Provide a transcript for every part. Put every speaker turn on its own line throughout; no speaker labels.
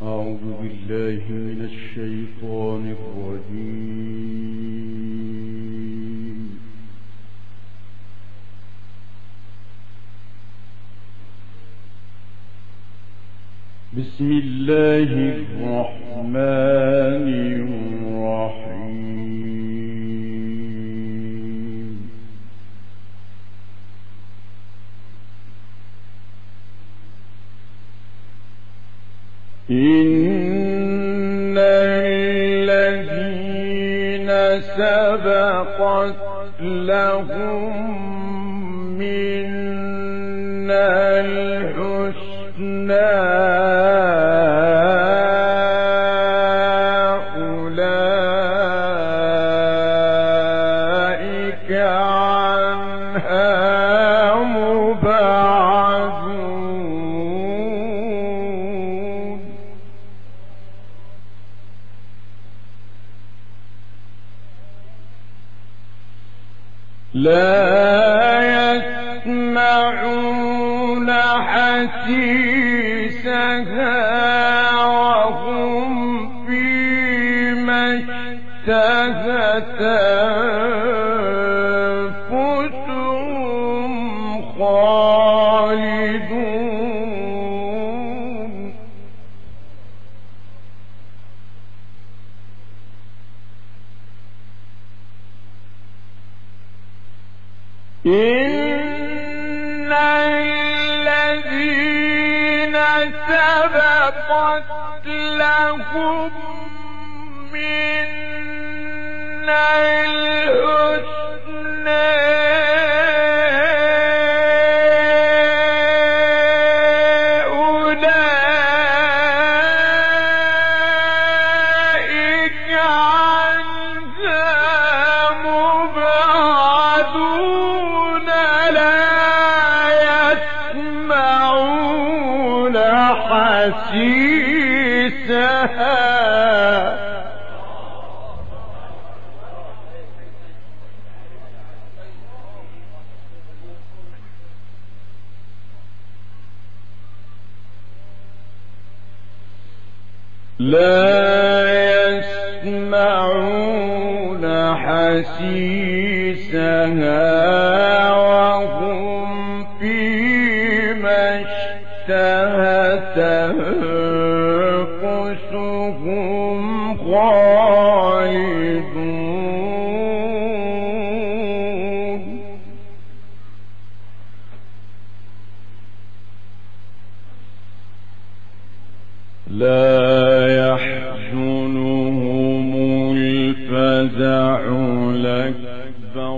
أعوذ بالله من الشيطان الرجيم. بسم الله الرحمن الرحيم. إن الذين سبقت لهم منا الحسنى أولئك عنها مبعدون. لا يسمعون حسيسها وهم فيما اشتهت أنفسهم خالدون. إن الذين سبقت لهم منا الحسنى أولئك عنها مبعدون. يسمعون حسيسها لا يسمعون حسيسها وهم فيما اشتهت أنفسهم خالدون. لا يحزنهم الفزع الأكبر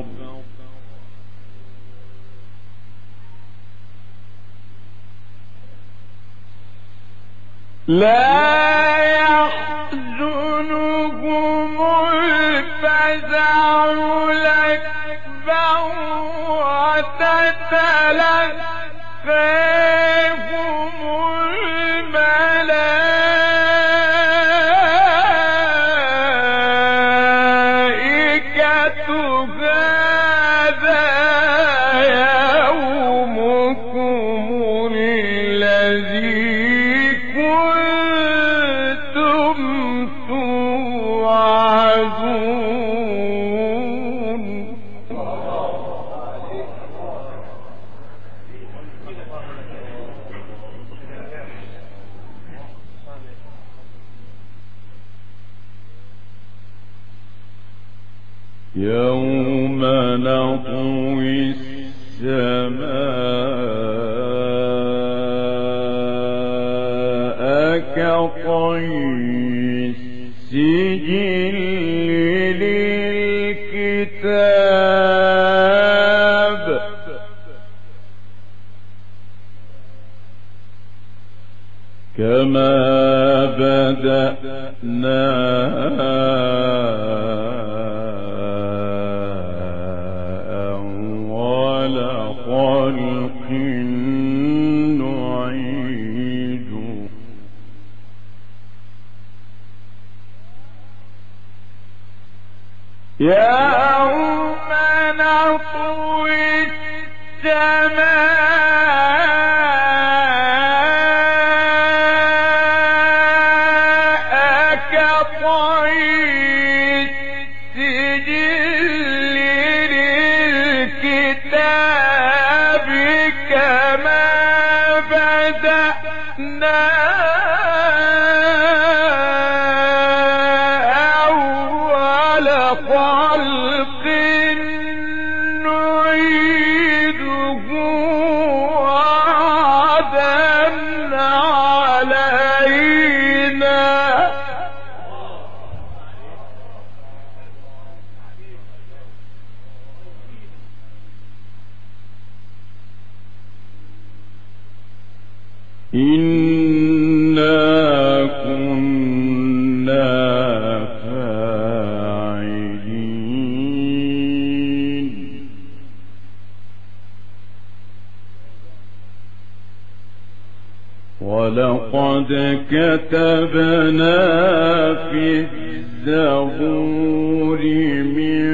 وتتلقاهم الملائكة هذا يومكم الذي كنتم توعدون. يوم نطوي السماء كطي السجل للكتاب كما بدأنا أول خلق نعيد. يوم نطوي السماء ولقد كتبنا في الزبور من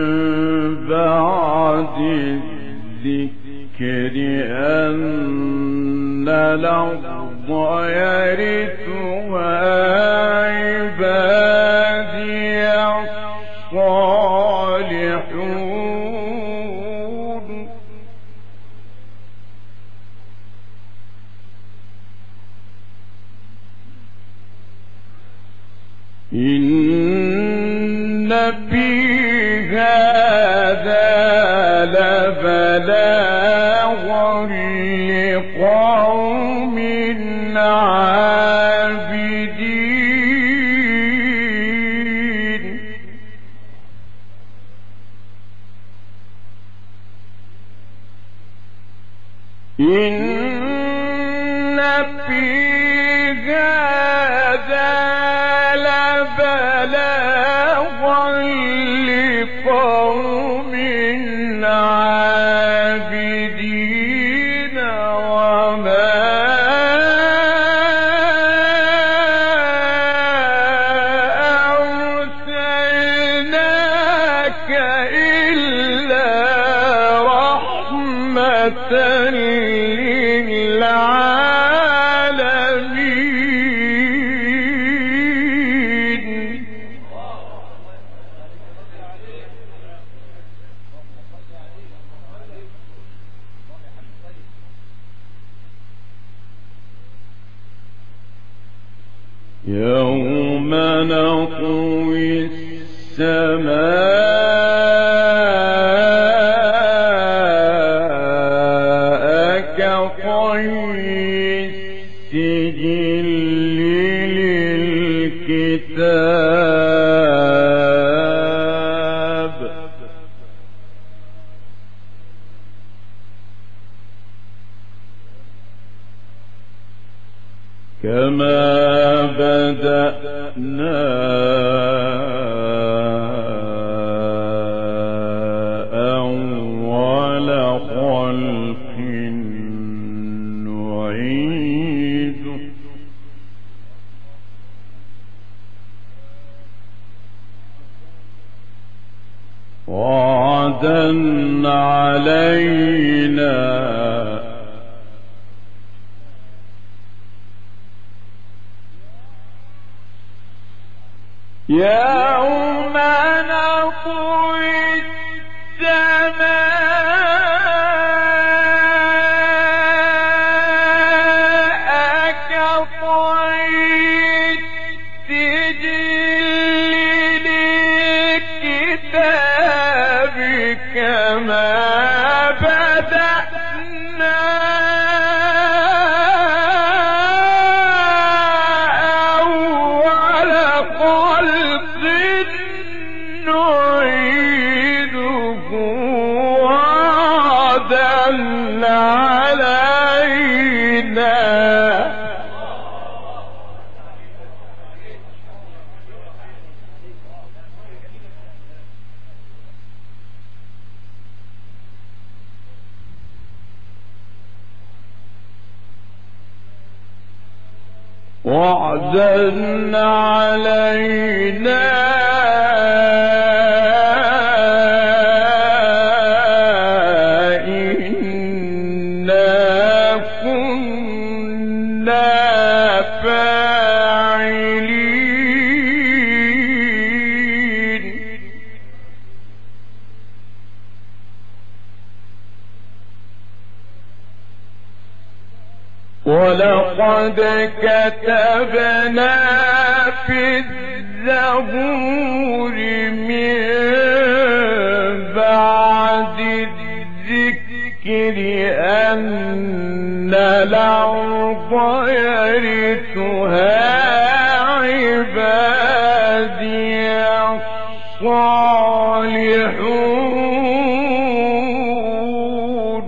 بعد الذكر أن الأرض يرثها عبادي الصالحون إن في هذا لبلاغا لقوم عابدين إن في هذا بلاغا لقوم عابدين وما أرسلناك إلا رحمة للعالمين يوم نطوي السماء كطي السجل للكتاب كما بدأنا أول خلق نعيده وعدا علينا يوم نطوي السماء كطي السجل للكتاب كما بدأنا أول خلق نعيده وعدا علينا وعدا علينا إنا كنا فاعلين ولقد كتبنا في الزبور من بعد الذكر أن الأرض يرثها عبادي الصالحون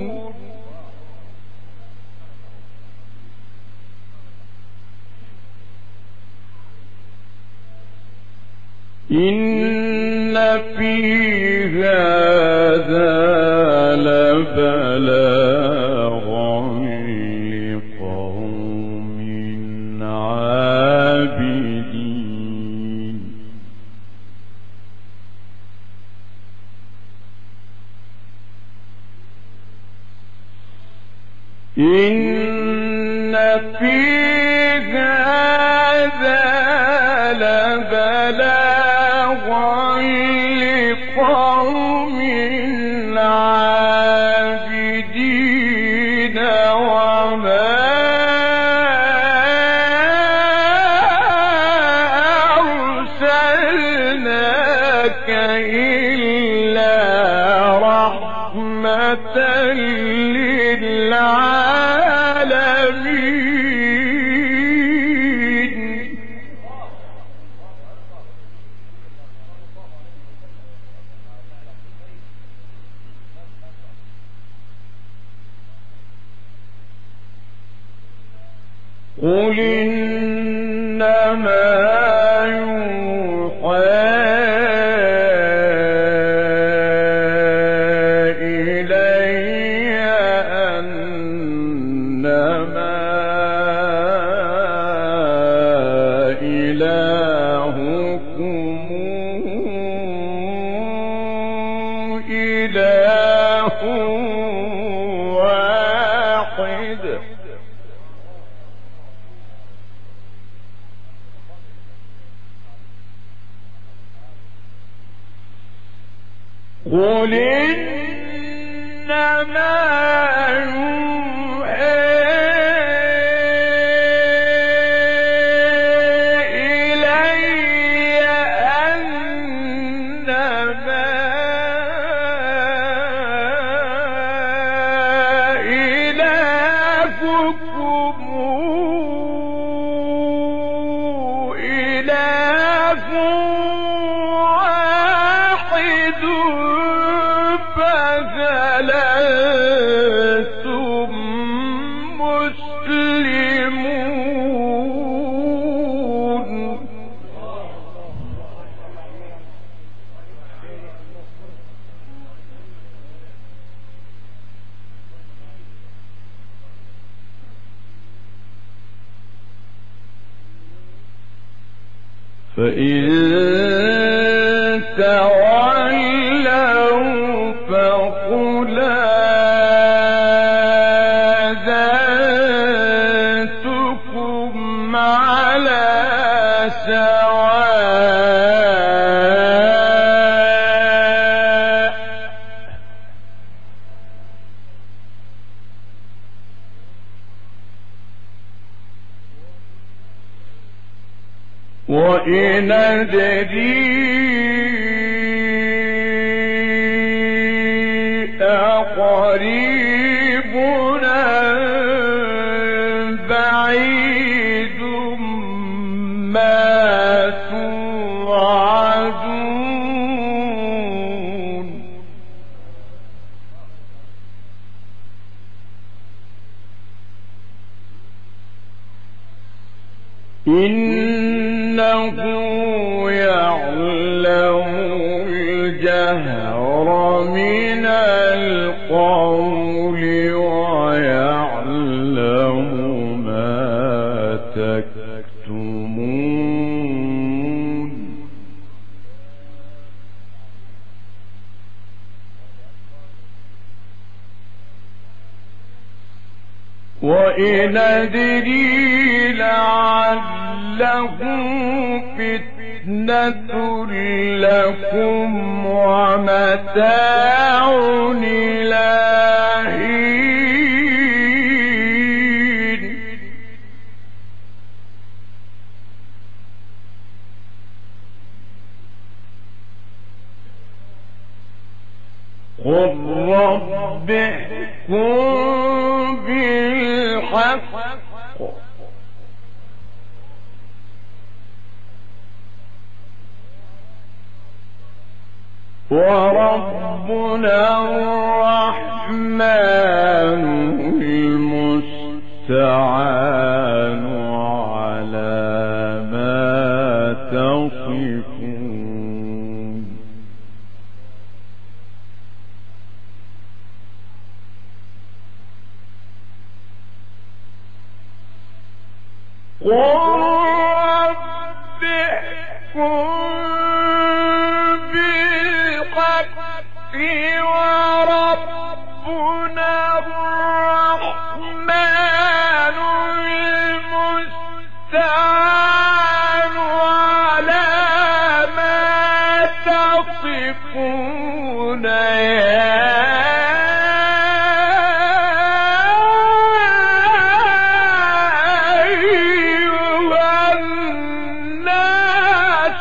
إن في هذا لبلاغا لقوم عابدين إن في هذا لبلاغا لقوم عابدين وما أرسلناك إلا رحمة للعالمين قل إنما يوحى إلي أنما إلهكم إله واحد قل إنما يوحى إلي أنما إلهكم إله واحد فهل أنتم مسلمون فإن تولوا فقل آذنتكم على سواء وإن أدري أقريب أم بعيد ما توعدون إنه يعلم الجهر من القول ويعلم ما تكتمون وإن أدري لعله فتنة لكم ومتاع إلى حين قل رب احكم بالحق وربنا الرحمن المستعان على ما تصفون قل رب احكم وربنا الرحمن المستعان على ما تصفون أيها الناس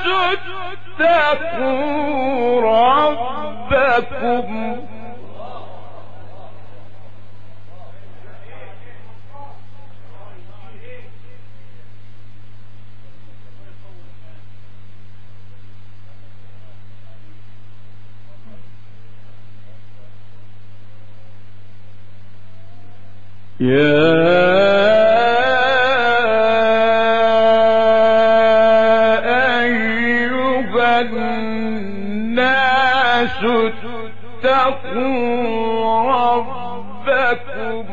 اتقوا ربكم يا أيها الناس اتقوا ربكم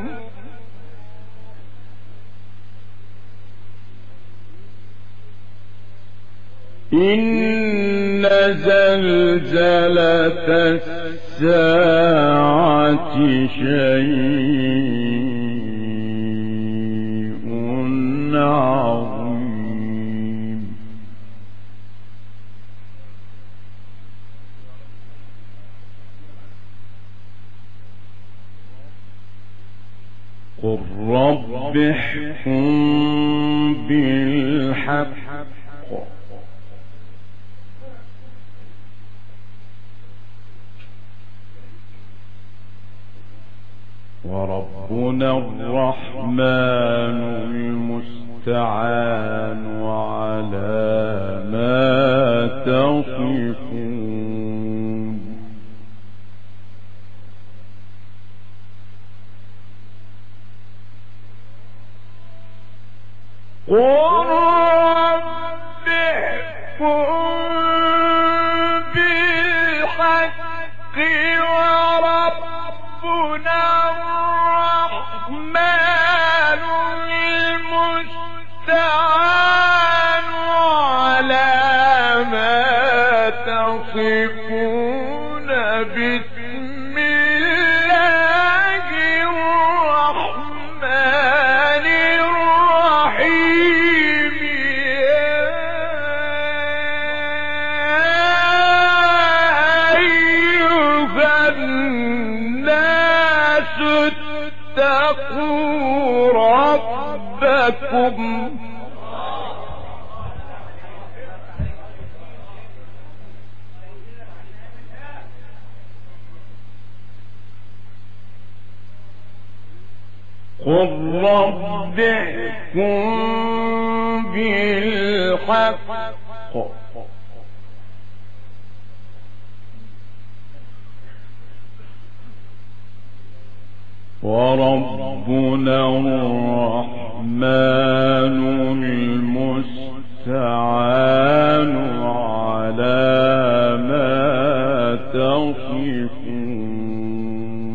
إن زلزلة الساعة شيء عظيم قل رب احكم بالحق وربنا الرحمن المستعان على ما تصفون قل رب احكم بالحق وربنا الرحمن المستعان على ما تصفون بسم الله الرحمن الرحيم أيها الناس اتقوا ربكم قل رب احكم بالحق وربنا الرحمن المستعان على ما تصفون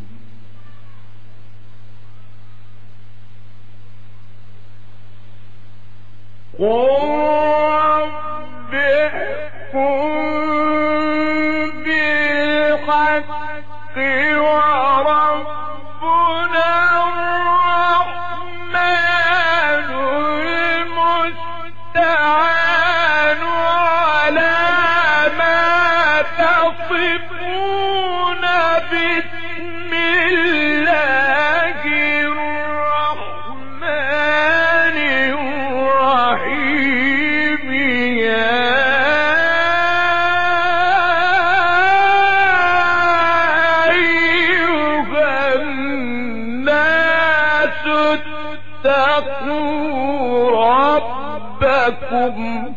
قل رب احكم بالحق وربنا الرحمن المستعان على ما تصفون بسم الله الرحمن الرحيم ربكم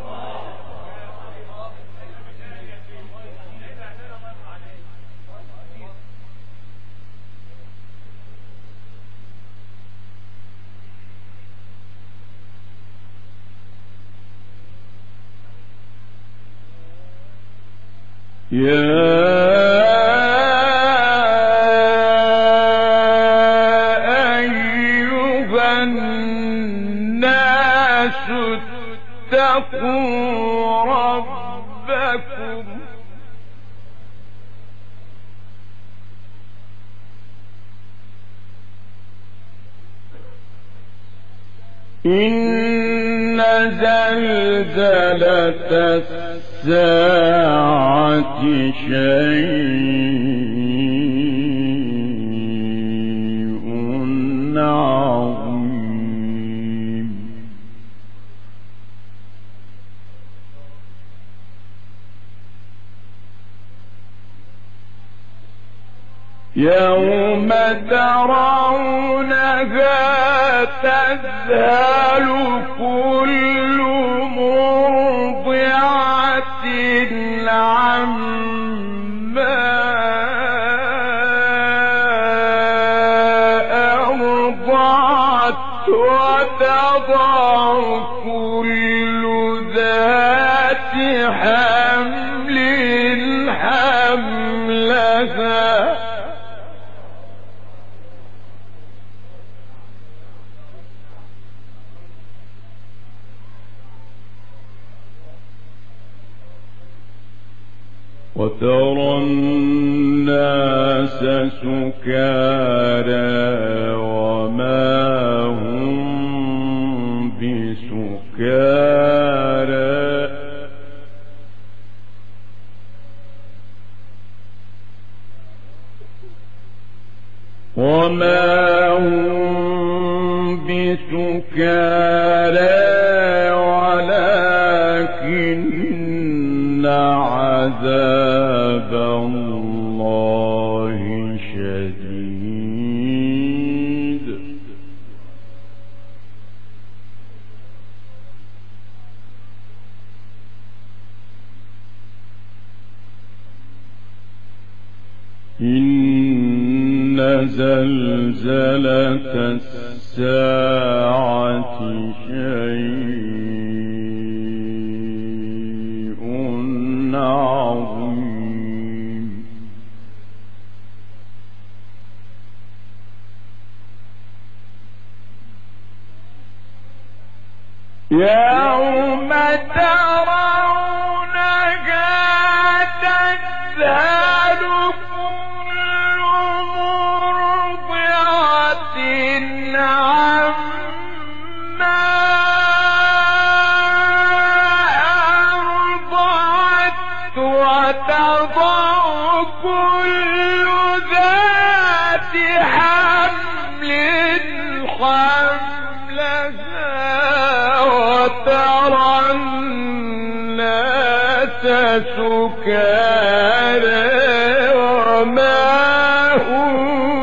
يا أيها الناس اتقوا ربكم إن زلزلة الساعة شيء عظيم يوم ترونها تذهل كل مرضعة عما أرضعت وتضع كل ذات حمل حملها وترى الناس سكارى وما هم بسكارى ولكن عذاب الله شديد إن زلزلة الساعة شيء عظيم يوم ترونها تذهل كل مرضعة عما أرضعت وتضع كل ذات حمل حملها وترى الناس سكارى وما هم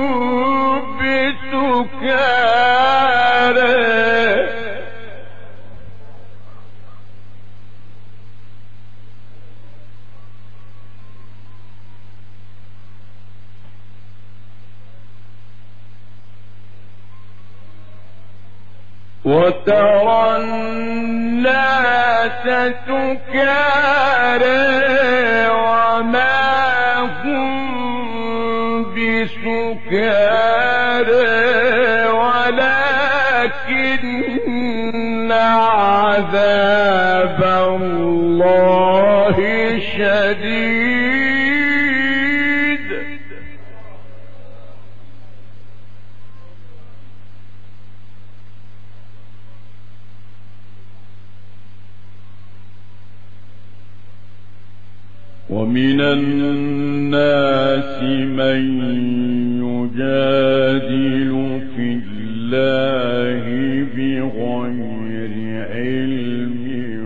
بسكارى وترى الناس سكارى وما هم بسكارى ولكن عذاب الله شديد ومن الناس من يجادل في الله بغير علم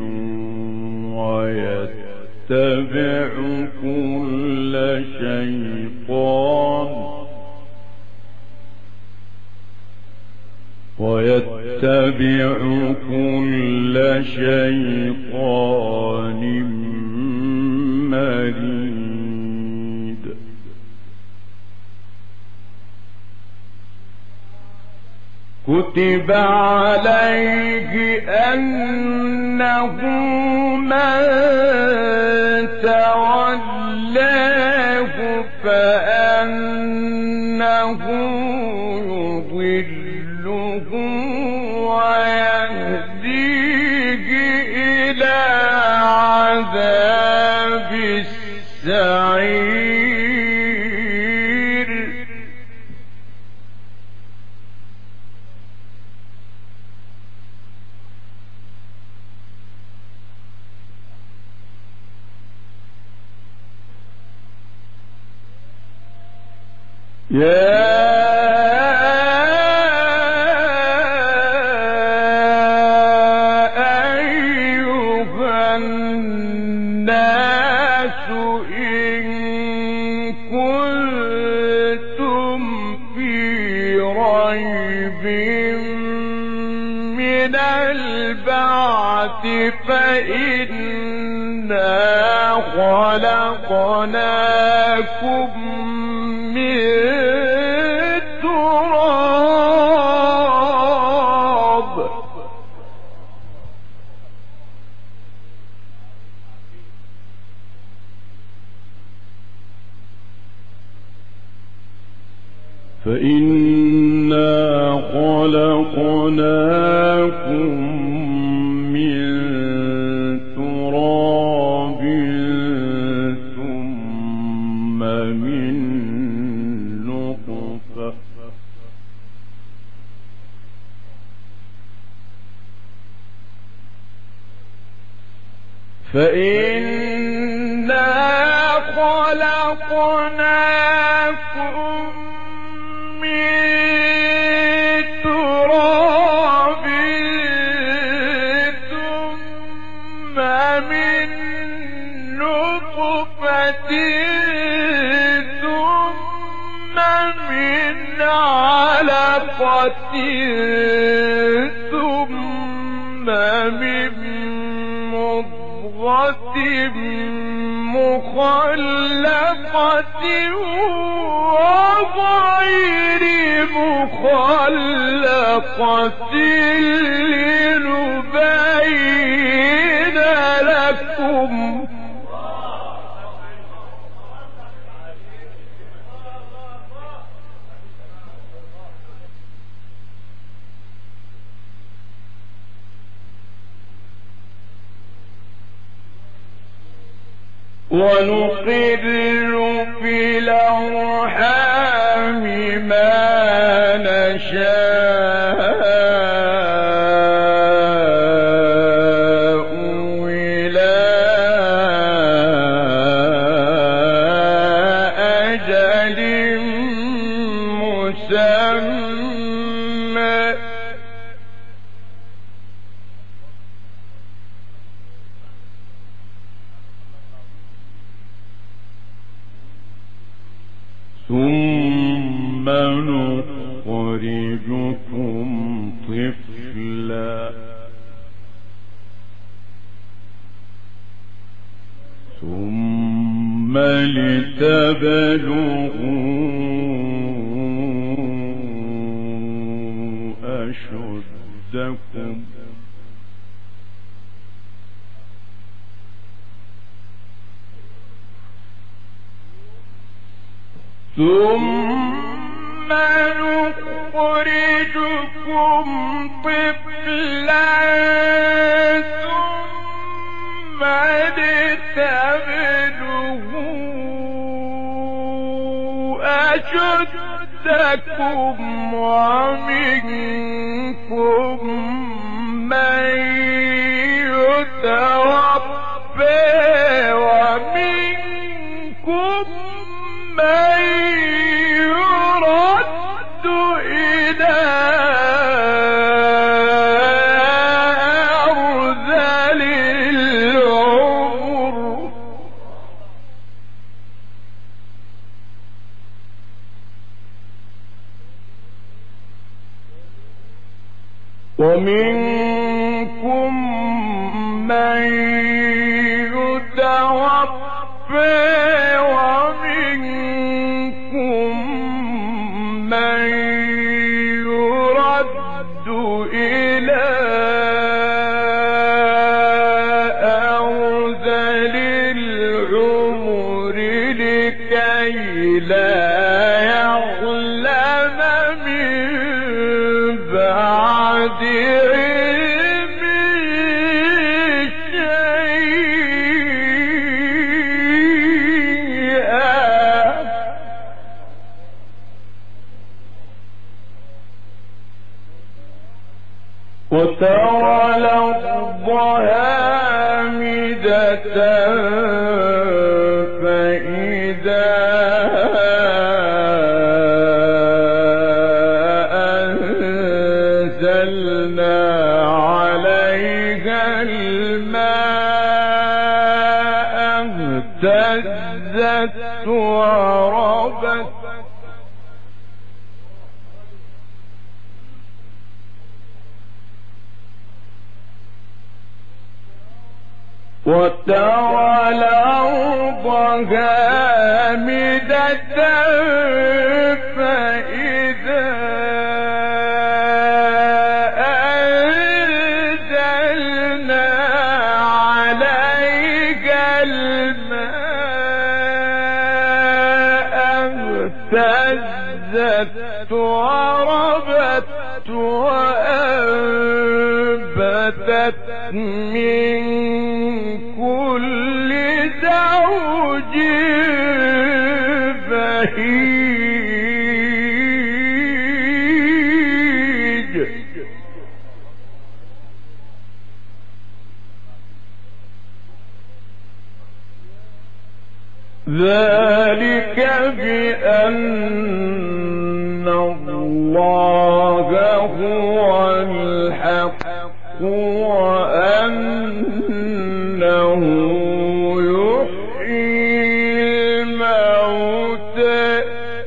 ويتبع كل كل شيطان مريد كتب عليه أنه من تولاه فأنه يضله ويهديه إلى عذاب السعير يا أيها الناس إن كنتم في ريب من البعث فإنا خلقناكم من تراب فإنا خلقناكم من تراب ثم من نطفة فإنا خلقناكم من تراب ثم من نطفة ثم من علقة ثم من مضغة مخلقة وغير مخلقة لنبين لكم ونقر في الأرحام ما نشاء إلى أجل مسمى ثم نخرجكم طفلا ثم لتبلغوا أشدكم ثم نخرجكم طفلا ثم لتبلغوا أشدكم ومنكم من يتوفى ومنكم من يرد إلى أرذل العمر ومنكم الماء اهتزت وربت وترى الأرض هامدة فإذا أنزلنا عليها الماء اهتزت وربت وأنبتت من كل زوج بهيج ذلك بأن الله هو الحق وأنه يحيي الموتى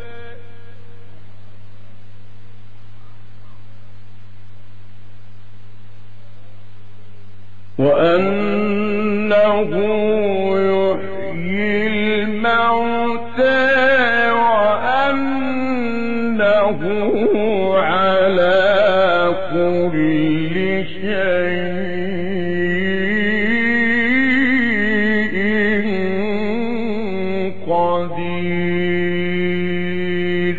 وأنه على كل شيء قدير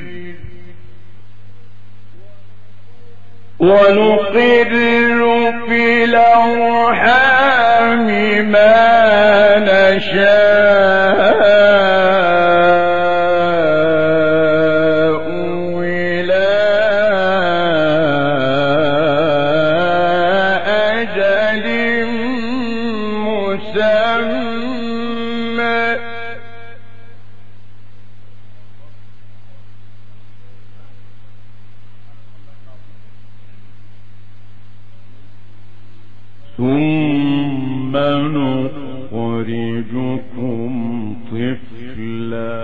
ونقر في الأرحام ما نشاء إلى أجل مسمى ثم نخرجكم طفلا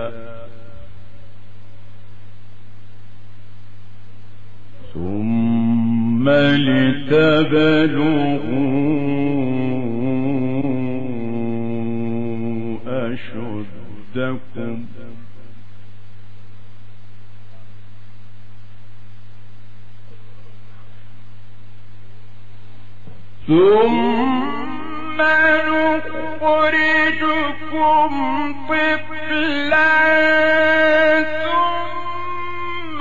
ثم لتبلغوا أشدكم ثم نخرجكم طفلا ثم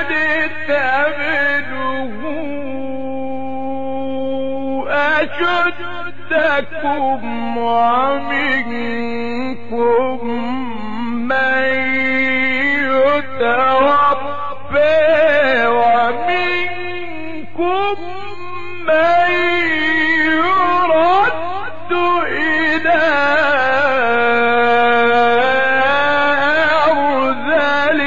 لتبلغوا أشدكم ومنكم من يتوفى ومنكم من يرد إلى أرذل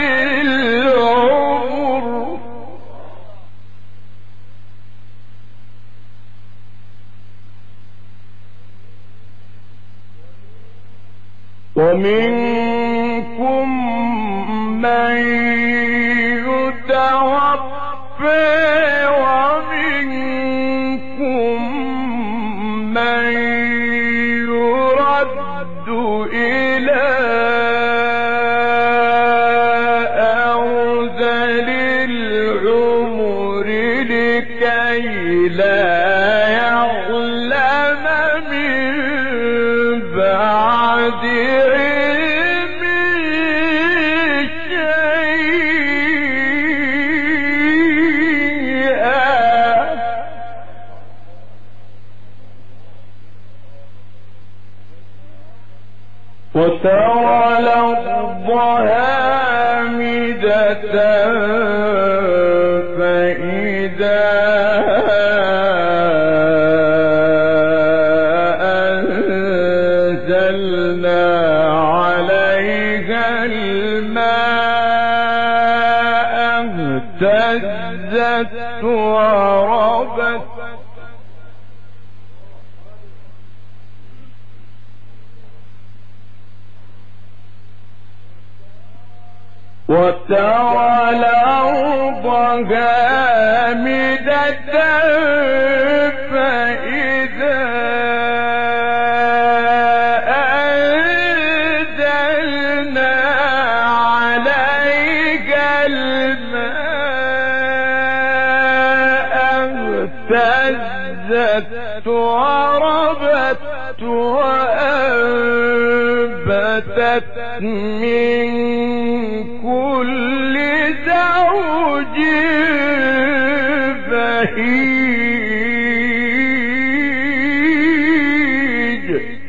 العمر ومنكم من يتوفى ومنكم من يرد إلى أرذل العمر لكي لا يعلم من بعد علم شيئا وترى الأرض هامدة فإذا أنزلنا عليها الماء اهتزت وربت وترى الأرض هامدة فإذا أنزلنا عليها الماء اهتزت وربت وأنبتت من كل زوج بهيج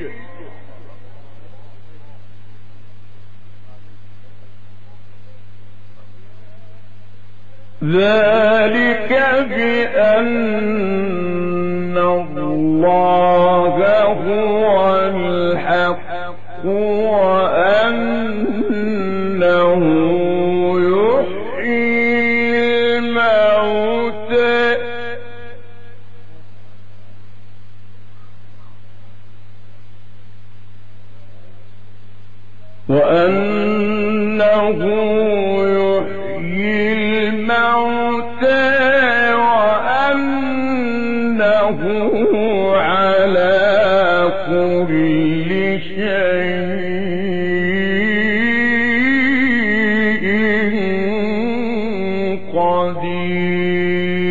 ذلك بأن الله هو الحق وأنه يحيي الموتى وأنه على كل شيء قدير